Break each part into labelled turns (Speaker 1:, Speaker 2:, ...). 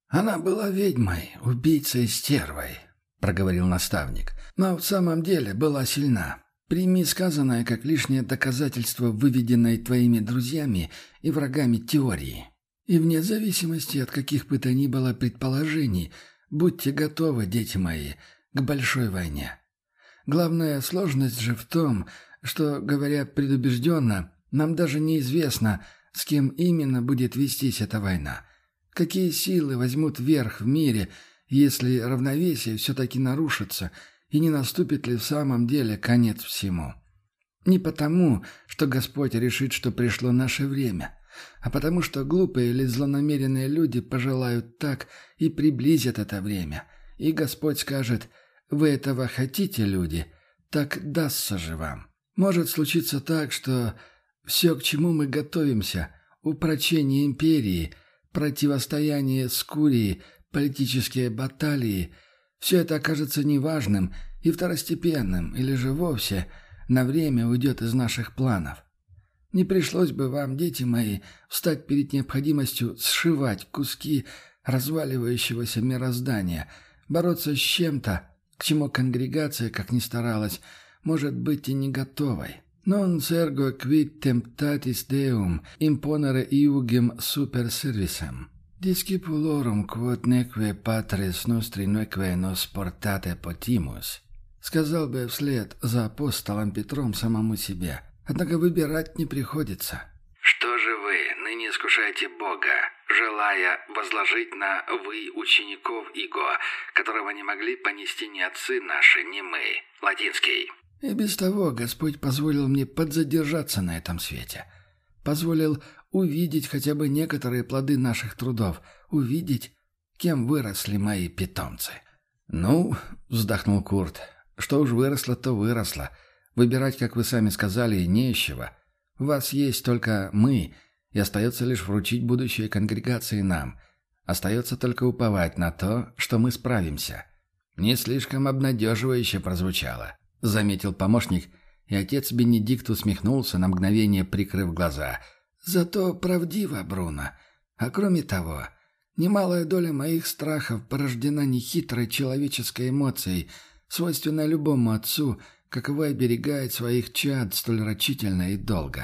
Speaker 1: «Она была ведьмой, убийцей, стервой», — проговорил наставник. «Но в самом деле была сильна. Прими сказанное как лишнее доказательство выведенной твоими друзьями и врагами теории. И вне зависимости от каких бы то ни было предположений, будьте готовы, дети мои, к большой войне. Главная сложность же в том, что, говоря предубежденно, нам даже неизвестно, с кем именно будет вестись эта война. Какие силы возьмут верх в мире, если равновесие все-таки нарушится, и не наступит ли в самом деле конец всему? Не потому, что Господь решит, что пришло наше время, а потому что глупые или злонамеренные люди пожелают так и приблизят это время. И Господь скажет: «Вы этого хотите, люди? Так дастся же вам». Может случиться так, что все, к чему мы готовимся, упрочение империи, противостояние с Курией, политические баталии, все это окажется неважным и второстепенным, или же вовсе на время уйдет из наших планов. Не пришлось бы вам, дети мои, встать перед необходимостью сшивать куски разваливающегося мироздания, бороться с чем-то, к чему конгрегация, как ни старалась, может быть и не готовой. Non sergo quid temptatis Deum imponere iugem super servicem. Discipulorum quod neque patres nostri neque nos portate potimus. Сказал бы вслед за апостолом Петром самому себе. Однако выбирать не приходится.
Speaker 2: «Что же вы ныне искушаете Бога, желая возложить на вы учеников Иго, которого не могли понести ни отцы наши, ни мы?» Латинский.
Speaker 1: И без того Господь позволил мне подзадержаться на этом свете. Позволил увидеть хотя бы некоторые плоды наших трудов, увидеть, кем выросли мои питомцы.
Speaker 3: «Ну, — вздохнул Курт, — что уж выросло, то выросло. Выбирать, как вы сами сказали, не из чего. У вас есть только мы, и остается лишь вручить будущее конгрегации нам. Остается только уповать на то, что мы справимся». «Не слишком обнадеживающе прозвучало», — заметил помощник, и отец Бенедикт усмехнулся, на мгновение прикрыв глаза.
Speaker 1: «Зато правдиво, Бруно. А кроме того, немалая доля моих страхов порождена нехитрой человеческой эмоцией, свойственной любому отцу, каковой оберегает своих чад столь рачительно и долго.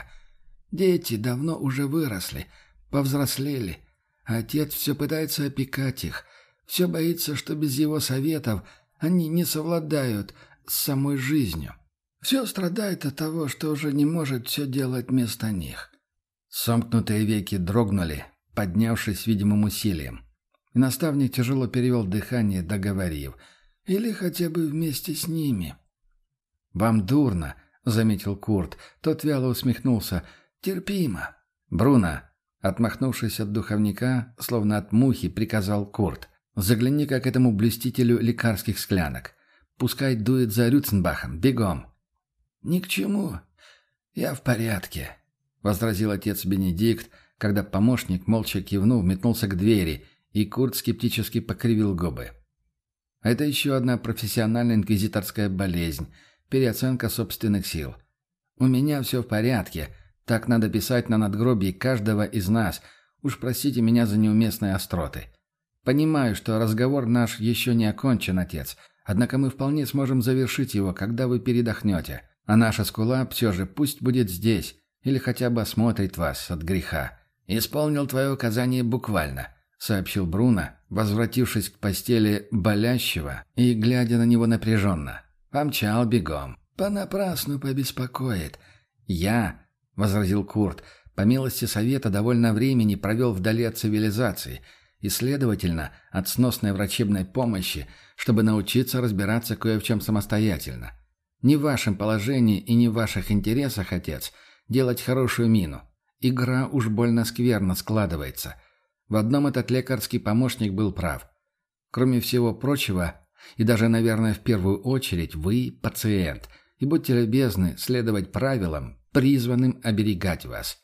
Speaker 1: Дети давно уже выросли, повзрослели, а отец все пытается опекать их, все боится, что без его советов они не совладают с самой жизнью. Все страдает от того, что уже не может все делать вместо них».
Speaker 3: Сомкнутые веки дрогнули, поднявшись видимым усилием. И наставник тяжело перевел дыхание, договорив:
Speaker 1: «Или хотя бы вместе с ними».
Speaker 3: «Вам дурно», — заметил Курт. Тот вяло усмехнулся.
Speaker 1: «Терпимо».
Speaker 3: «Бруно», — отмахнувшись от духовника, словно от мухи, приказал Курт: «загляни-ка к этому блюстителю лекарских склянок. Пускай дует за Рюценбахом. Бегом!»
Speaker 1: «Ни к чему. Я в порядке», — возразил отец Бенедикт,
Speaker 3: когда помощник, молча кивнув, метнулся к двери, и Курт скептически покривил губы. «Это еще одна профессиональная инквизиторская болезнь — переоценка собственных сил. У меня все в порядке. Так надо писать на надгробии каждого из нас. Уж простите меня за неуместные остроты. Понимаю, что разговор наш еще не окончен, отец, однако мы вполне сможем завершить его, когда вы передохнете. А наша скула все же пусть будет здесь, или хотя бы осмотрит вас от греха». «Исполнил твое указание буквально», — сообщил Бруно, возвратившись к постели болящего и глядя на него напряженно. «Помчал бегом».
Speaker 1: «Понапрасну побеспокоит».
Speaker 3: «Я», — возразил Курт, — «по милости совета довольно времени провел вдали от цивилизации и, следовательно, от сносной врачебной помощи, чтобы научиться разбираться кое в чем самостоятельно. Не в вашем положении и не в ваших интересах, отец, делать хорошую мину. Игра уж больно скверно складывается. В одном этот лекарский помощник был прав. Кроме всего прочего, и даже, наверное, в первую очередь, вы пациент, и будьте любезны следовать правилам, призванным оберегать вас».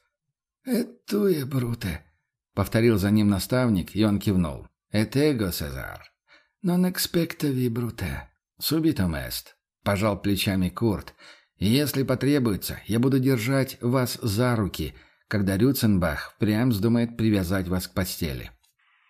Speaker 1: «Этуе, Бруте»,
Speaker 3: — повторил за ним наставник, и он кивнул.
Speaker 1: «Этего, Сезар. Non expectavi, Бруте».
Speaker 3: «Субитум эст», — пожал плечами Курт. «И если потребуется, я буду держать вас за руки, когда Рюценбах прям вздумает привязать вас к постели».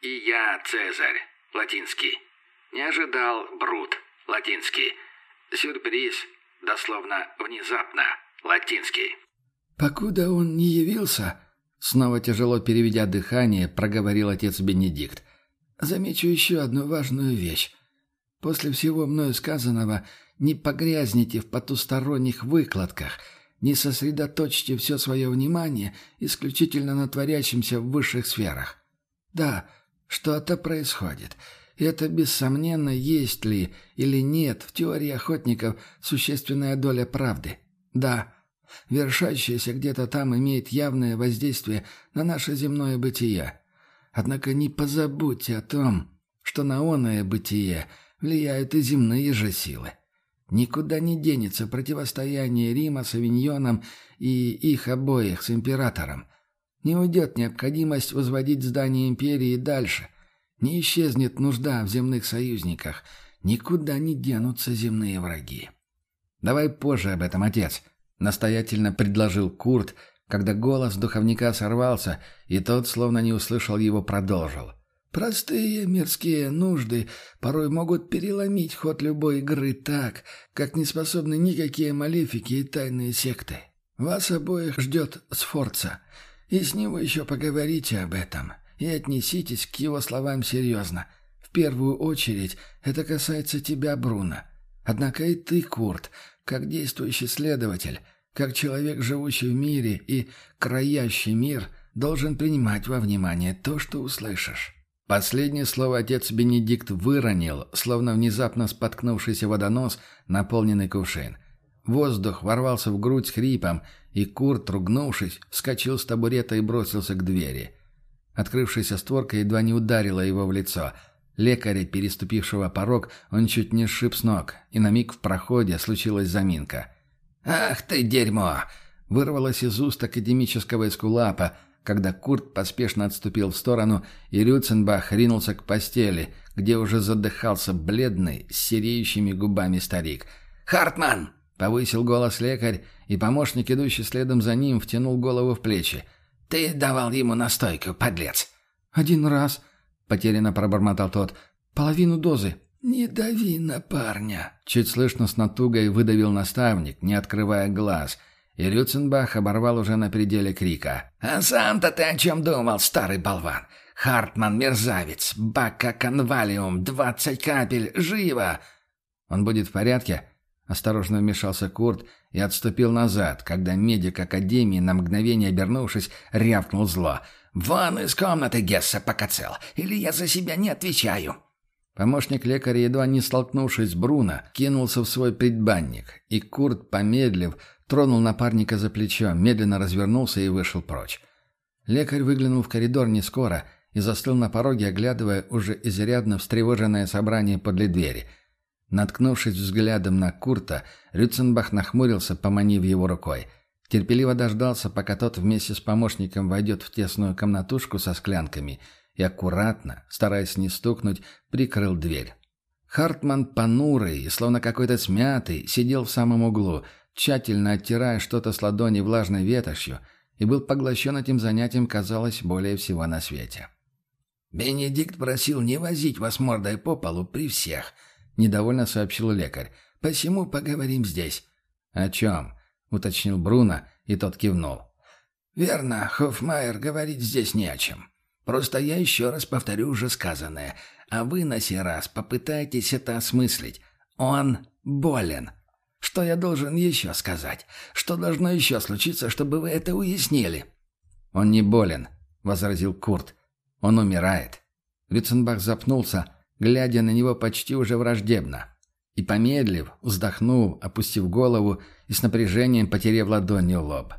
Speaker 2: И я Цезарь, латинский. Не ожидал, Брут, латинский. Сюрприз, дословно внезапно, латинский.
Speaker 1: «Покуда он не явился», — снова тяжело переведя дыхание, проговорил отец Бенедикт, «замечу еще одну важную вещь. После всего мною сказанного не погрязните в потусторонних выкладках, не сосредоточьте все свое внимание исключительно на творящемся в высших сферах. Да, что-то происходит, и это, бессомненно, есть ли или нет в теории охотников существенная доля правды. Да, вершащееся где-то там имеет явное воздействие на наше земное бытие. Однако не позабудьте о том, что на оное бытие влияют и земные же силы. Никуда не денется противостояние Рима с Авиньоном и их обоих с императором. Не уйдет необходимость возводить здание империи дальше. Не исчезнет нужда в земных союзниках. Никуда не денутся земные враги.
Speaker 3: «Давай позже об этом, отец», — настоятельно предложил Курт, когда голос духовника сорвался, и тот, словно не услышал его, продолжил.
Speaker 1: Простые мирские нужды порой могут переломить ход любой игры так, как не способны никакие малефики и тайные секты. Вас обоих ждет Сфорца, и с ним вы еще поговорите об этом, и отнеситесь к его словам серьезно. В первую очередь это касается тебя, Бруно. Однако и ты, Курт, как действующий следователь, как человек, живущий в мире и краящий мир, должен принимать во внимание то, что услышишь».
Speaker 3: Последнее слово отец Бенедикт выронил, словно внезапно споткнувшийся водонос, наполненный кувшин. Воздух ворвался в грудь с хрипом, и Курт, ругнувшись, вскочил с табурета и бросился к двери. Открывшаяся створка едва не ударила его в лицо. Лекаря, переступившего порог, он чуть не сшиб с ног, и на миг в проходе случилась заминка.
Speaker 2: «Ах ты, дерьмо!»
Speaker 3: — вырвалось из уст академического эскулапа, когда Курт поспешно отступил в сторону, и Рюценбах ринулся к постели, где уже задыхался бледный, с сереющими губами старик.
Speaker 2: «Хартман!»
Speaker 3: — повысил голос лекарь, и помощник, идущий следом за ним, втянул голову в плечи.
Speaker 2: «Ты давал ему настойку, подлец!»
Speaker 1: «1 раз», — потерянно пробормотал тот, — «половину дозы».
Speaker 2: «Не дави на парня!»
Speaker 3: — чуть слышно с натугой выдавил наставник, не открывая глаз — и Рюценбах оборвал уже на пределе крика.
Speaker 2: «А сам-то ты о чем думал, старый болван? Хартман, мерзавец, бака конвалиум, 20 капель, живо!»
Speaker 3: «Он будет в порядке?» — осторожно вмешался Курт и отступил назад, когда медик Академии, на мгновение обернувшись, рявкнул зло.
Speaker 2: «Вон из комнаты, Гесса, пока цел, или я за себя не отвечаю!»
Speaker 3: Помощник лекаря, едва не столкнувшись с Бруно, кинулся в свой предбанник, и Курт, помедлив, тронул напарника за плечо, медленно развернулся и вышел прочь. Лекарь выглянул в коридор не скоро и застыл на пороге, оглядывая уже изрядно встревоженное собрание подле двери. Наткнувшись взглядом на Курта, Рюценбах нахмурился, поманив его рукой. Терпеливо дождался, пока тот вместе с помощником войдет в тесную комнатушку со склянками, и аккуратно, стараясь не стукнуть, прикрыл дверь. Хартман, понурый и словно какой-то смятый, сидел в самом углу, тщательно оттирая что-то с ладони влажной ветошью, и был поглощен этим занятием, казалось, более всего на свете.
Speaker 2: «Бенедикт просил не возить вас мордой по полу при всех»,
Speaker 3: — недовольно сообщил лекарь.
Speaker 2: «Посему поговорим здесь».
Speaker 3: «О чем?» — уточнил Бруно, и тот кивнул.
Speaker 2: «Верно, Хоффмайер говорить здесь не о чем. Просто я еще раз повторю уже сказанное, а вы на сей раз попытайтесь это осмыслить. Он болен. Что я должен еще сказать? Что должно еще случиться, чтобы вы это уяснили?»
Speaker 3: «Он не болен», — возразил Курт. «Он умирает». Рюценбах запнулся, глядя на него почти уже враждебно. И, помедлив, вздохнул, опустив голову и с напряжением потеряв ладонью лоб.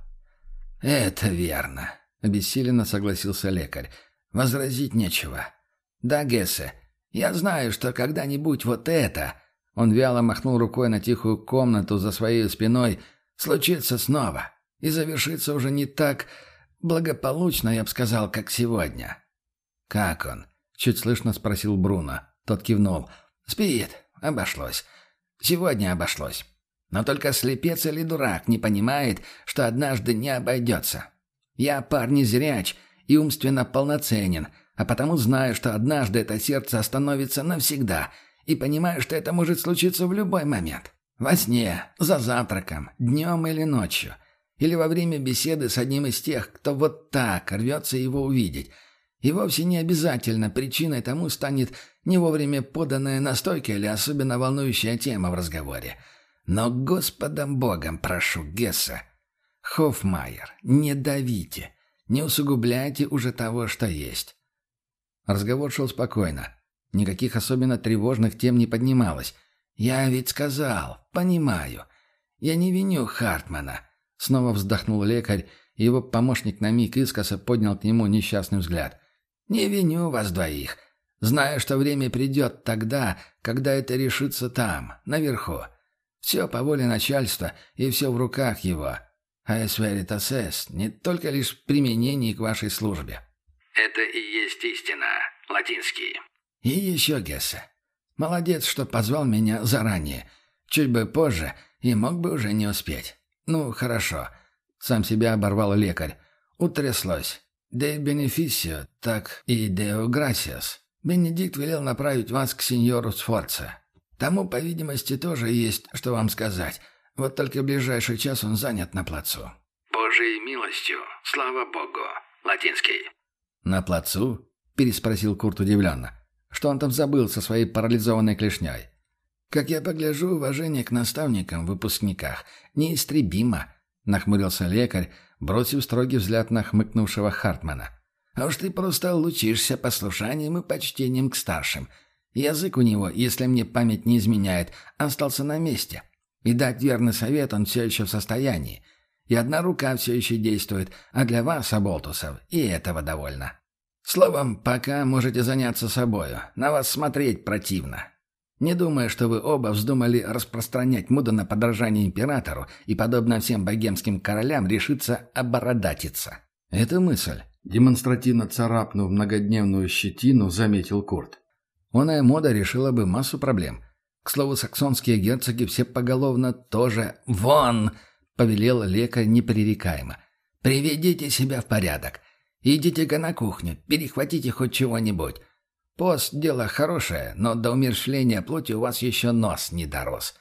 Speaker 2: «Это верно», — обессиленно согласился лекарь. «Возразить нечего. Да, Гессе, я знаю, что когда-нибудь вот это...»
Speaker 3: Он вяло махнул рукой на тихую комнату за своей спиной.
Speaker 2: «Случится снова. И завершится уже не так благополучно, я бы сказал, как сегодня».
Speaker 3: «Как он?» — чуть слышно спросил Бруно. Тот кивнул.
Speaker 2: «Спит. Обошлось. Сегодня обошлось. Но только слепец или дурак не понимает, что однажды не обойдется. Я парень зряч и умственно полноценен, а потому знаю, что однажды это сердце остановится навсегда, и понимаю, что это может случиться в любой момент. Во сне, за завтраком, днем или ночью. Или во время беседы с одним из тех, кто вот так рвется его увидеть. И вовсе не обязательно причиной тому станет не вовремя поданная настойка или особенно волнующая тема в разговоре. Но Господом Богом прошу, Гесса, Хофмайер, не давите, не усугубляйте уже того, что есть. Разговор шел спокойно. Никаких особенно тревожных тем не поднималось. «Я ведь сказал, понимаю. Я не виню Хартмана». Снова вздохнул лекарь, и его помощник на миг искоса поднял к нему несчастный взгляд. «Не виню вас двоих. Знаю, что время придет тогда, когда это решится там, наверху. Все по воле начальства, и все в руках его. Аэс веритас эст, не только лишь в применении к вашей службе».
Speaker 1: «Это и есть истина, латинский».
Speaker 2: «И еще, Гессе, молодец, что позвал меня заранее. Чуть бы позже, и мог бы уже не успеть. Ну, хорошо». Сам себя оборвал лекарь. «Утряслось. De beneficio, так и Deo gracias. Бенедикт велел направить вас к сеньору Сфорца. Тому, по видимости, тоже есть, что вам сказать. Вот только в ближайший час он занят на плацу».
Speaker 1: «Божией милостью, слава Богу, латинский».
Speaker 2: «На плацу?» – переспросил Курт удивленно. Что он там забыл со своей парализованной клешней? «Как я погляжу, уважение к наставникам в выпускниках неистребимо», – нахмурился лекарь, бросив строгий взгляд на хмыкнувшего Хартмана. «А уж ты просто лучишься послушанием и почтением к старшим. Язык у него, если мне память не изменяет, остался на месте. И дать верный совет он все еще в состоянии. И одна рука все еще действует, а для вас, оболтусов, и этого довольно. Словом, пока можете заняться собою. На вас смотреть противно. Не думаю, что вы оба вздумали распространять моду на подражание императору и, подобно всем богемским королям, решиться обородатиться». «Это мысль», — демонстративно царапнув многодневную щетину, заметил Курт. «Оная мода решила бы массу проблем. К слову, саксонские герцоги все поголовно тоже «вон!» — повелел лекарь непререкаемо. «Приведите себя в порядок. Идите-ка на кухню, перехватите хоть чего-нибудь. Пост — дело хорошее, но до умерщвления плоти у вас еще нос не дорос».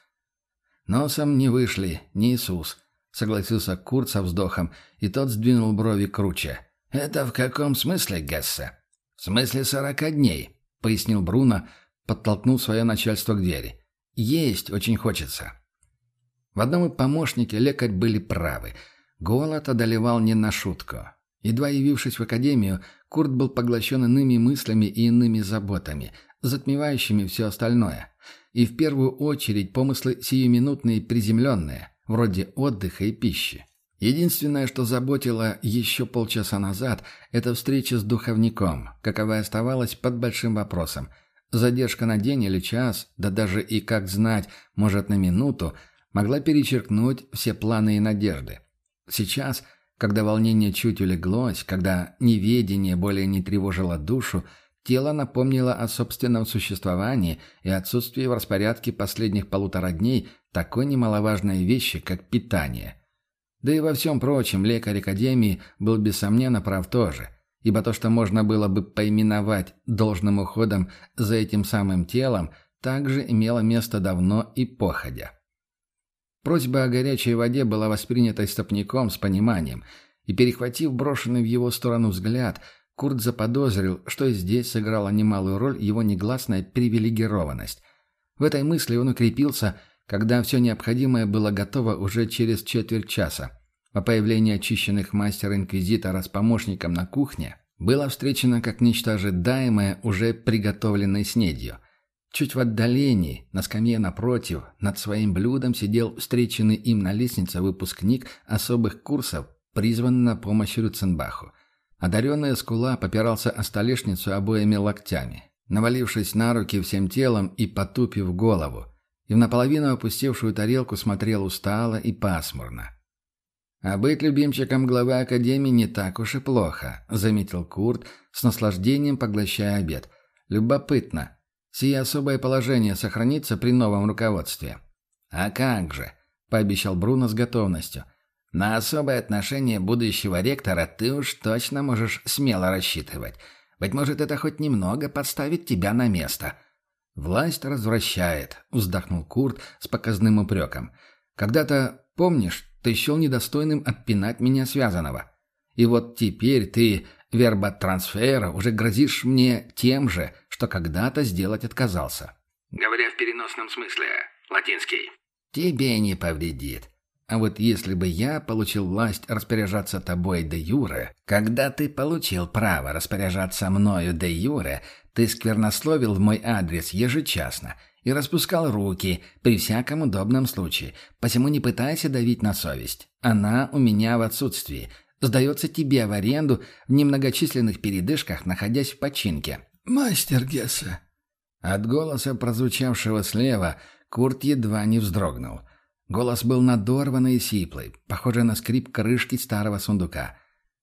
Speaker 2: «Носом не вышли, не Иисус», — согласился Курт со вздохом, и тот сдвинул брови круче. «Это в каком смысле, Гессе?» «В смысле 40 дней», — пояснил Бруно, подтолкнув свое начальство к двери. «Есть очень хочется». В одном и помощнике лекарь были правы. Голод одолевал не на шутку. Едва явившись в академию, Курт был поглощен иными мыслями и иными заботами, затмевающими все остальное. И в первую очередь помыслы сиюминутные и приземленные, вроде отдыха и пищи. Единственное, что заботило еще полчаса назад, это встреча с духовником, каковая оставалась под большим вопросом. Задержка на день или час, да даже и, как знать, может, на минуту, могла перечеркнуть все планы и надежды. Сейчас, когда волнение чуть улеглось, когда неведение более не тревожило душу, тело напомнило о собственном существовании и отсутствии в распорядке последних 1,5 дней такой немаловажной вещи, как питание. Да и во всем прочем лекарь Академии был бессомненно прав тоже, ибо то, что можно было бы поименовать должным уходом за этим самым телом, также имело место давно и походя. Просьба о горячей воде была воспринята истопником с пониманием, и, перехватив брошенный в его сторону взгляд, Курт заподозрил, что и здесь сыграла немалую роль его негласная привилегированность. В этой мысли он укрепился, когда все необходимое было готово уже через четверть часа, а появление очищенных мастера-инквизитора с помощником на кухне было встречено как нечто ожидаемое уже приготовленной снедью. Чуть в отдалении, на скамье напротив, над своим блюдом сидел встреченный им на лестнице выпускник особых курсов, призванный на помощь Рюценбаху. Одаренный скула попирался о столешницу обоими локтями, навалившись на руки всем телом и потупив голову, и в наполовину опустевшую тарелку смотрел устало и пасмурно. «А быть любимчиком главы Академии не так уж и плохо», — заметил Курт, с наслаждением поглощая обед. «Любопытно. Сие особое положение сохранится при новом руководстве». «А как же», — пообещал Бруно с готовностью. «На особое отношение будущего ректора ты уж точно можешь смело рассчитывать. Быть может, это хоть немного подставит тебя на место».
Speaker 3: «Власть развращает», — вздохнул Курт с показным упреком. «Когда-то, помнишь, ты счел недостойным отпинать меня связанного. И вот теперь ты, верботрансфера, уже грозишь мне тем же, что когда-то сделать отказался».
Speaker 2: Говоря в переносном смысле, латинский.
Speaker 3: «Тебе не повредит. А вот если бы я получил власть распоряжаться тобой де юре, когда ты получил право распоряжаться мною де юре, ты сквернословил в мой адрес ежечасно и распускал руки при всяком удобном случае, посему не пытайся давить на совесть. Она у меня в отсутствии, сдается тебе в аренду в немногочисленных передышках, находясь в починке».
Speaker 1: «Мастер Гессе».
Speaker 3: От голоса, прозвучавшего слева, Курт едва не вздрогнул. Голос был надорванный и сиплый, похожий на скрип крышки старого сундука.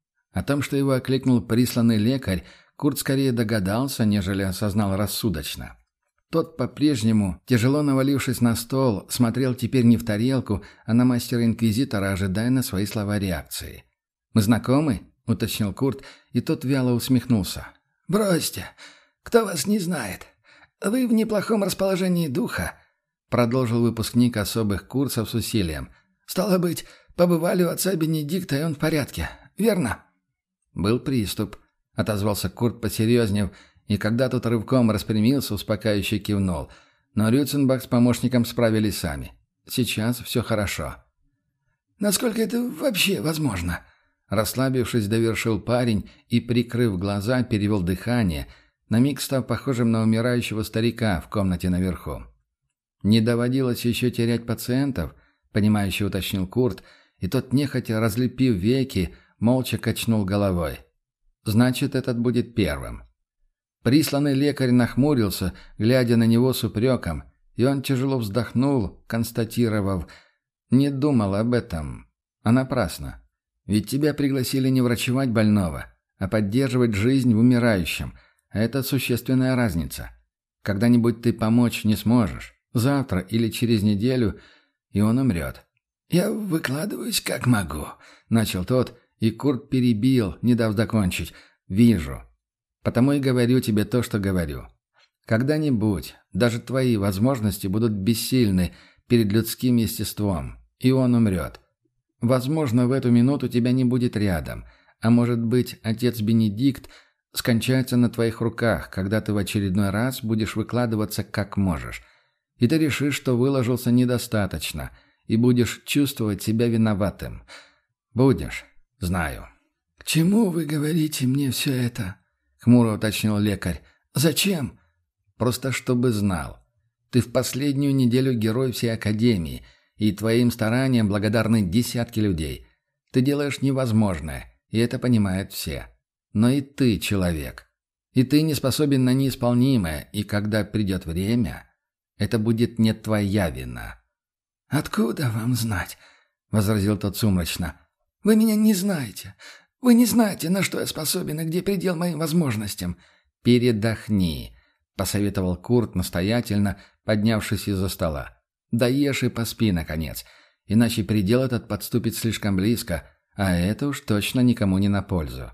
Speaker 3: О том, что его окликнул присланный лекарь, Курт скорее догадался, нежели осознал рассудочно. Тот по-прежнему, тяжело навалившись на стол, смотрел теперь не в тарелку, а на мастера-инквизитора, ожидая на свои слова реакции. «Мы знакомы?» — уточнил Курт, и тот вяло усмехнулся.
Speaker 1: «Бросьте. Кто вас не знает? Вы в неплохом расположении духа», — продолжил выпускник особых курсов с усилием. «Стало быть, побывали у отца Бенедикта, и он в порядке. Верно?»
Speaker 3: «Был приступ», — отозвался Курт, посерьезнев, и когда тот рывком распрямился, успокаивающе кивнул. Но Рюценбах с помощником справились сами. Сейчас все хорошо.
Speaker 1: «Насколько это вообще возможно?»
Speaker 3: Расслабившись, довершил парень и, прикрыв глаза, перевел дыхание, на миг став похожим на умирающего старика в комнате наверху. «Не доводилось еще терять пациентов?» — понимающе уточнил Курт, и тот, нехотя разлепив веки, молча качнул головой. «Значит, этот будет первым». Присланный лекарь нахмурился, глядя на него с упреком, и он тяжело вздохнул, констатировав: «Не думал об этом. А напрасно. Ведь тебя пригласили не врачевать больного, а поддерживать жизнь в умирающем, а это существенная разница. Когда-нибудь ты помочь не сможешь. Завтра или через неделю, и он умрет».
Speaker 1: «Я выкладываюсь как могу»,
Speaker 3: — начал тот, и Курт перебил, не дав закончить. «Вижу. Потому и говорю тебе то, что говорю. Когда-нибудь даже твои возможности будут бессильны перед людским естеством, и он умрет. Возможно, в эту минуту тебя не будет рядом, а может быть, отец Бенедикт скончается на твоих руках, когда ты в очередной раз будешь выкладываться как можешь. И ты решишь, что выложился недостаточно, и будешь чувствовать себя виноватым. Будешь, знаю».
Speaker 1: «К чему вы говорите мне все это?»
Speaker 3: — хмуро уточнил лекарь.
Speaker 1: «Зачем?»
Speaker 3: «Просто чтобы знал. Ты в последнюю неделю герой всей Академии, и твоим стараниям благодарны десятки людей. Ты делаешь невозможное, и это понимают все. Но и ты человек. И ты не способен на неисполнимое, и когда придет время, это будет не твоя вина».
Speaker 1: «Откуда вам знать?» — возразил тот сумрачно. «Вы меня не знаете. Вы не знаете, на что я способен и где предел моим возможностям».
Speaker 3: «Передохни», — посоветовал Курт настоятельно, поднявшись из-за стола. «Доешь и поспи, наконец, иначе предел этот подступит слишком близко, а это уж точно никому не на пользу».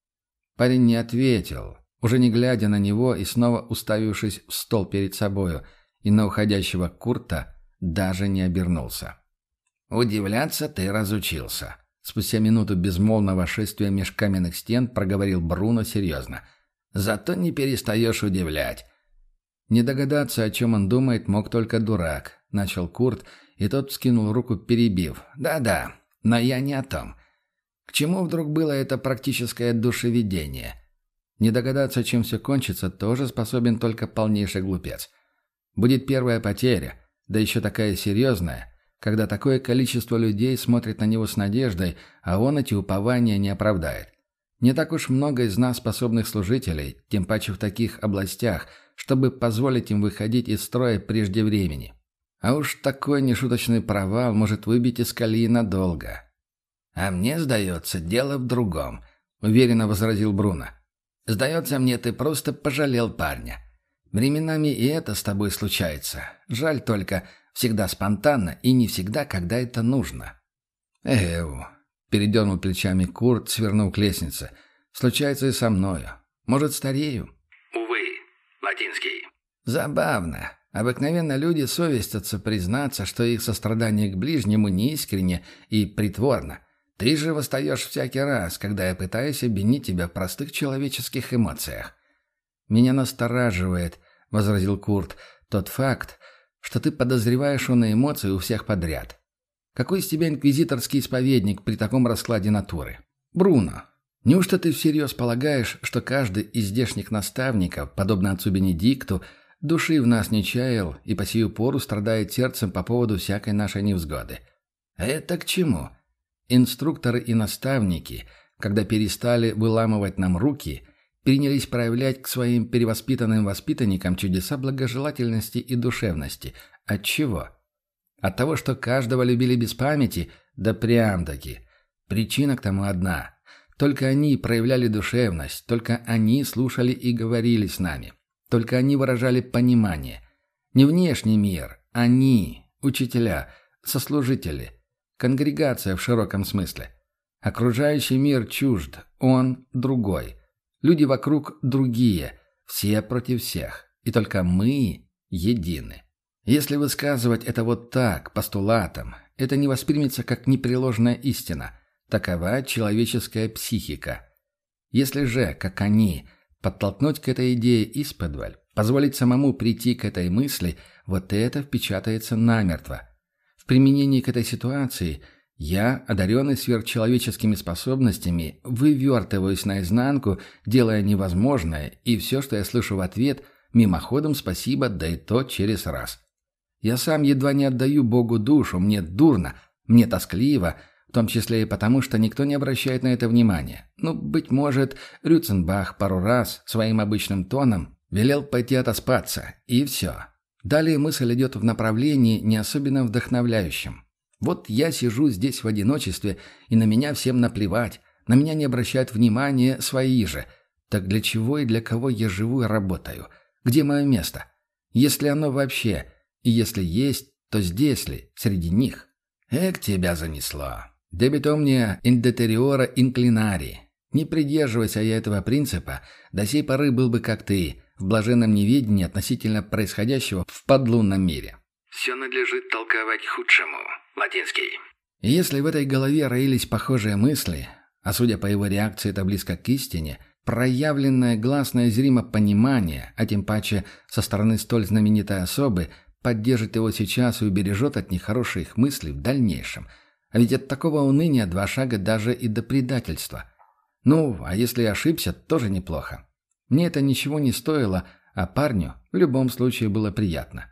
Speaker 3: Парень не ответил, уже не глядя на него и снова уставившись в стол перед собою, и на уходящего Курта даже не обернулся. «Удивляться ты разучился», — спустя минуту безмолвного шествия меж каменных стен проговорил Бруно серьезно. «Зато не перестаешь удивлять». Не догадаться, о чем он думает, мог только дурак, — начал Курт, и тот вскинул руку, перебив. «Да-да, но я не о том. К чему вдруг было это практическое душеведение? Не догадаться, чем все кончится, тоже способен только полнейший глупец. Будет первая потеря, да еще такая серьезная, когда такое количество людей смотрит на него с надеждой, а он эти упования не оправдает. Не так уж много из нас способных служителей, тем паче в таких областях, чтобы позволить им выходить из строя прежде времени. А уж такой нешуточный провал может выбить из колеи надолго». «А мне, сдается, дело в другом», — уверенно возразил Бруно. «Сдается мне, ты просто пожалел парня. Временами и это с тобой случается. Жаль только, всегда спонтанно и не всегда, когда это нужно». «Передернул плечами Курт, свернув к лестнице. «Случается и со мною.
Speaker 1: Может, старею?»
Speaker 2: «Увы, латинский».
Speaker 1: «Забавно. Обыкновенно люди совестятся признаться, что их сострадание к ближнему неискренне и притворно. Ты же восстаешь всякий раз, когда я пытаюсь обвинить тебя в простых человеческих эмоциях». «Меня настораживает», — возразил Курт, — «тот факт, что ты подозреваешь на эмоции у всех подряд. Какой из тебя инквизиторский исповедник при таком раскладе натуры? Бруно, неужто ты всерьез полагаешь, что каждый из здешних наставников, подобно отцу Бенедикту, души в нас не чаял и по сию пору страдает сердцем по поводу всякой нашей невзгоды? А это к чему? Инструкторы и наставники, когда перестали выламывать нам руки, принялись проявлять к своим перевоспитанным воспитанникам чудеса благожелательности и душевности. От чего? От того, что каждого любили без памяти? Да прям-таки. Причина к тому одна. Только они проявляли душевность, только они слушали и говорили с нами. Только они выражали понимание. Не внешний мир, они, учителя, сослужители, конгрегация в широком смысле. Окружающий мир чужд, он другой. Люди вокруг другие, все против всех, и только мы едины. Если высказывать это вот так, постулатом, это не воспримется как непреложная истина. Такова человеческая психика. Если же, как они, подтолкнуть к этой идее исподволь, позволить самому прийти к этой мысли, вот это впечатается намертво. В применении к этой ситуации я, одаренный сверхчеловеческими способностями, вывертываюсь наизнанку, делая невозможное, и все, что я слышу в ответ, мимоходом спасибо, да и то через раз. Я сам едва не отдаю Богу душу, мне дурно, мне тоскливо, в том числе и потому, что никто не обращает на это внимания. Ну, быть может, Рюценбах пару раз своим обычным тоном велел пойти отоспаться, и все. Далее мысль идет в направлении не особенно вдохновляющем. Вот я сижу здесь в одиночестве, и на меня всем наплевать, на меня не обращают внимания свои же. Так для чего и для кого я живу и работаю? Где мое место? Если оно вообще, и если есть, то здесь ли, среди них? Эк, тебя занесло. Debet omnia in deteriora inclinari. Не придерживайся я этого принципа, до сей поры был бы как ты, в блаженном неведении относительно происходящего в подлунном мире.
Speaker 2: Все надлежит толковать к худшему. Латинский.
Speaker 1: И если в этой голове роились похожие мысли, а судя по его реакции это близко к истине, проявленное гласно и зримо понимание, а тем паче со стороны столь знаменитой особы, поддержит его сейчас и убережет от нехороших мыслей в дальнейшем. А ведь от такого уныния 2 шага даже и до предательства. Ну, а если ошибся, тоже неплохо. Мне это ничего не стоило, а парню в любом случае было приятно.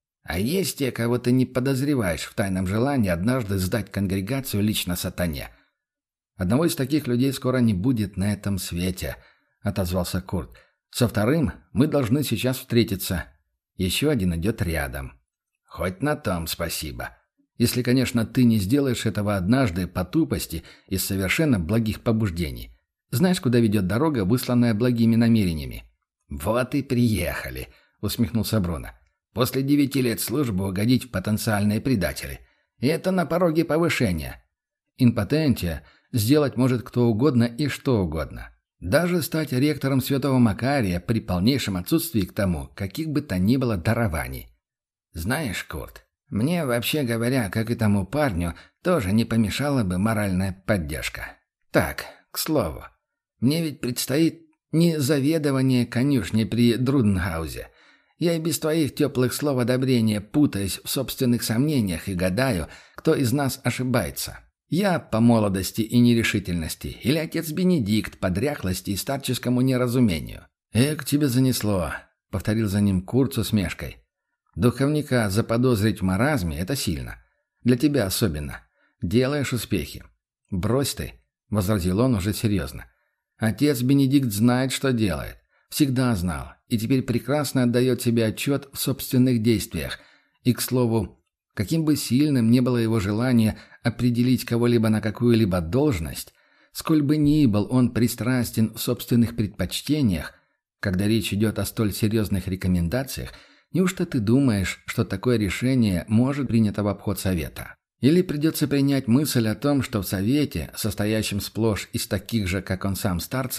Speaker 1: А есть те, кого ты не подозреваешь в тайном желании однажды сдать конгрегацию лично сатане. Одного из таких людей скоро не будет на этом свете, — отозвался Курт. Со вторым мы должны сейчас встретиться. Еще один идет рядом. Хоть на том спасибо. Если, конечно, ты не сделаешь этого однажды по тупости из совершенно благих побуждений. Знаешь, куда ведет дорога, высланная благими намерениями? Вот и приехали, — усмехнулся Бруно. После 9 лет службы угодить в потенциальные предатели. И это на пороге повышения. Импотентия сделать может кто угодно и что угодно. Даже стать ректором Святого Макария при полнейшем отсутствии к тому, каких бы то ни было дарований. Знаешь, Курт, мне, вообще говоря, как и тому парню, тоже не помешала бы моральная поддержка. Так, к слову, мне ведь предстоит не заведование конюшней при Друденхаузе. Я и без твоих теплых слов одобрения путаюсь в собственных сомнениях и гадаю, кто из нас ошибается. Я по молодости и нерешительности или отец Бенедикт по дряхлости и старческому неразумению. «Эк, тебе занесло», — повторил за ним Курт с усмешкой. «Духовника заподозрить в маразме — это сильно. Для тебя особенно. Делаешь успехи». «Брось ты», — возразил он уже серьезно. «Отец Бенедикт знает, что делает. Всегда знал, и теперь прекрасно отдает себе отчет в собственных действиях. И, к слову, каким бы сильным ни было его желание определить кого-либо на какую-либо должность, сколь бы ни был он пристрастен в собственных предпочтениях, когда речь идет о столь серьезных рекомендациях, неужто ты думаешь, что такое решение может принято в обход совета? Или придется принять мысль о том, что в совете, состоящем сплошь из таких же, как он сам, старцев,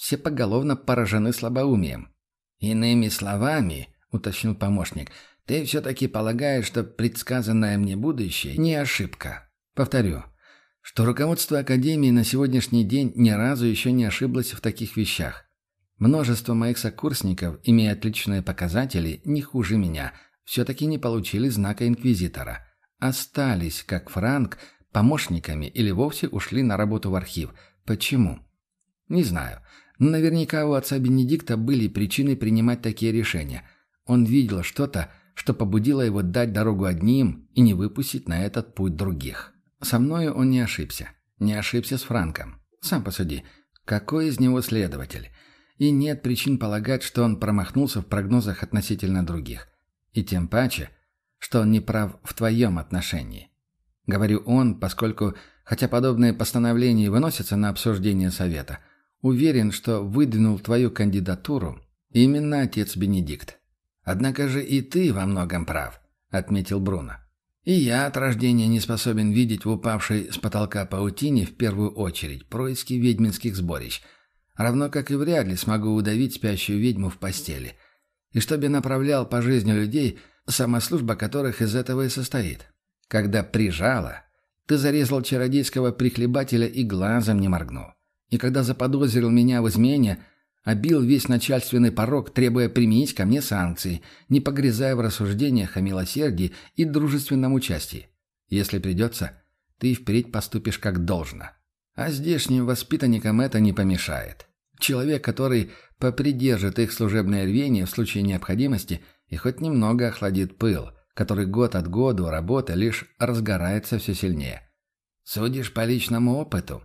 Speaker 3: все поголовно поражены слабоумием».
Speaker 2: «Иными словами, — уточнил помощник, — ты все-таки полагаешь, что предсказанное мне будущее не ошибка?»
Speaker 3: «Повторю, что руководство Академии на сегодняшний день ни разу еще не ошиблось в таких вещах. Множество моих сокурсников, имея отличные показатели, не хуже меня, все-таки не получили знака Инквизитора. Остались, как Франк, помощниками или вовсе ушли на работу в архив. Почему? Не знаю. Но наверняка у отца Бенедикта были причины принимать такие решения. Он видел что-то, что побудило его дать дорогу одним и не выпустить на этот путь других. Со мною он не ошибся. Не ошибся с Франком. Сам посуди, какой из него следователь? И нет причин полагать, что он промахнулся в прогнозах относительно других. И тем паче, что он не прав в твоем отношении. Говорю он, поскольку, хотя подобные постановления выносятся на обсуждение совета, уверен, что выдвинул твою кандидатуру именно отец Бенедикт.
Speaker 2: «Однако же и ты во многом прав», — отметил Бруно. «И я от рождения не способен видеть в упавшей с потолка паутине в первую очередь происки ведьминских сборищ, равно как и вряд ли смогу удавить спящую ведьму в постели. И чтобы направлял по жизни людей, сама служба которых из этого и состоит. Когда прижало, ты зарезал чародейского прихлебателя и глазом не моргнул. И когда заподозрил меня в измене, обил весь начальственный порог, требуя применить ко мне санкции, не погрязая в рассуждениях о милосердии и дружественном участии. Если придется, ты и впредь поступишь как должно. А здешним воспитанникам это не помешает. Человек, который попридержит их служебное рвение в случае необходимости и хоть немного охладит пыл, который год от года у работы лишь разгорается все сильнее. Судишь по личному опыту?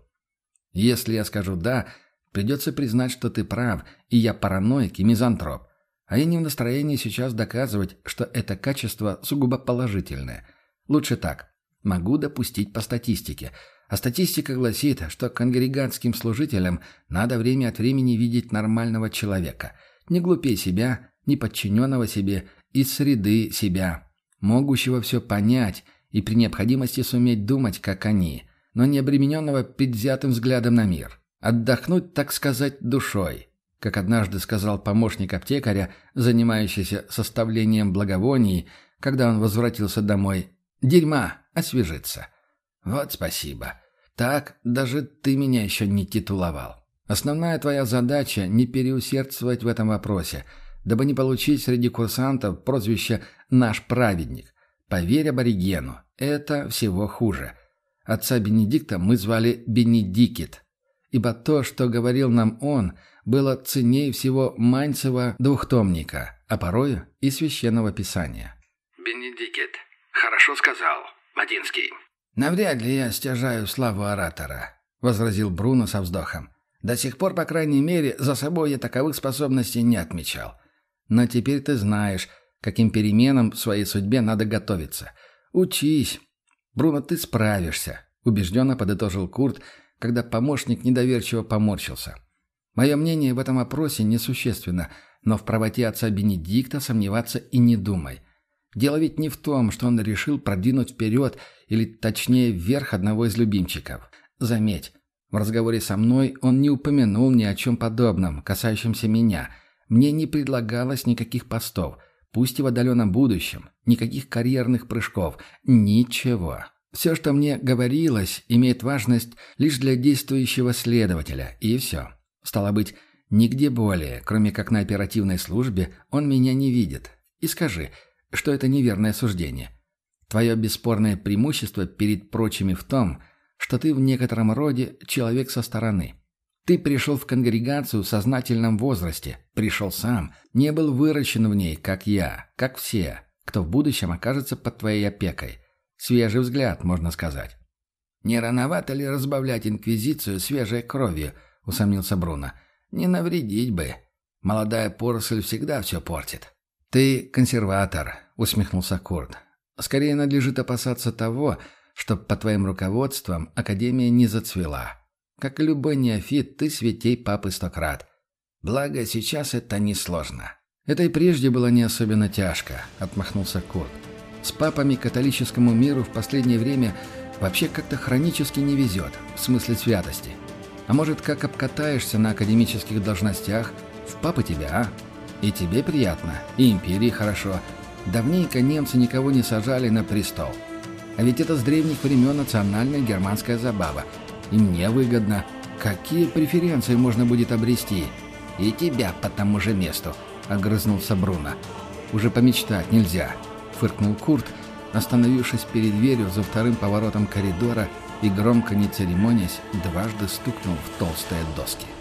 Speaker 2: Если я скажу «да», придется признать, что ты прав, и я параноик и мизантроп. А я не в настроении сейчас доказывать, что это качество сугубо положительное. Лучше так. Могу допустить по статистике. А статистика гласит, что конгрегатским служителям надо время от времени видеть нормального человека. Не глупей себя, не подчиненного себе, из среды себя, могущего все понять и при необходимости суметь думать, как они, но не обремененного предвзятым взглядом на мир. Отдохнуть, так сказать, душой, как однажды сказал помощник аптекаря, занимающийся составлением благовоний, когда он возвратился домой. «Дерьма, освежиться». «Вот спасибо. Так даже ты меня еще не титуловал. Основная твоя задача — не переусердствовать в этом вопросе, дабы не получить среди курсантов прозвище «наш праведник». Поверь аборигену, это всего хуже. Отца Бенедикта мы звали Бенедикит, ибо то, что говорил нам он, было ценнее всего Маньцева двухтомника, а порою и священного писания. «Бенедикит. Хорошо сказал, Мадинский». «Навряд ли я стяжаю славу оратора», — возразил Бруно со вздохом. «До сих пор, по крайней мере, за собой я таковых способностей не отмечал.
Speaker 3: Но теперь ты знаешь, каким переменам в своей судьбе надо готовиться. Учись. Бруно, ты справишься», — убежденно подытожил Курт, когда помощник недоверчиво поморщился. «Мое мнение в этом вопросе несущественно, но в правоте отца Бенедикта сомневаться и не думай. Дело ведь не в том, что он решил продвинуть вперед, или точнее вверх одного из любимчиков. Заметь, в разговоре со мной он не упомянул ни о чем подобном, касающемся меня. Мне не предлагалось никаких постов, пусть и в отдаленном будущем, никаких карьерных прыжков, ничего. Все, что мне говорилось, имеет важность лишь для действующего следователя, и все. Стало быть, нигде более, кроме как на оперативной службе, он меня не видит. И скажи, что это неверное суждение. Твое бесспорное преимущество перед прочими в том, что ты в некотором роде человек со стороны. Ты пришел в конгрегацию в сознательном возрасте, пришел сам, не был выращен в ней, как я, как все, кто в будущем окажется под твоей опекой. Свежий взгляд, можно сказать.
Speaker 2: «Не рановато ли разбавлять инквизицию свежей кровью?» — усомнился Бруно. «Не навредить бы. Молодая поросль всегда все портит».
Speaker 3: «Ты консерватор», — усмехнулся Курт. «Скорее надлежит опасаться того, что под твоим руководством Академия не зацвела. Как и любой неофит, ты святей папы 100 крат.
Speaker 2: Благо, сейчас это несложно».
Speaker 3: «Это и прежде было не особенно тяжко», — отмахнулся Курт. «С папами католическому миру в последнее время вообще как-то хронически не везет, в смысле святости. А может, как обкатаешься на академических должностях, в папы тебя, а? И тебе приятно, и империи хорошо. Давненько немцы никого не сажали на престол. А ведь это с древних времен национальная германская забава. И мне выгодно. Какие преференции можно будет обрести?
Speaker 2: И тебя по тому же месту,
Speaker 3: — огрызнулся Бруно. «Уже помечтать нельзя», — фыркнул Курт, остановившись перед дверью за вторым поворотом коридора и, громко не церемонясь, дважды стукнул в толстые доски.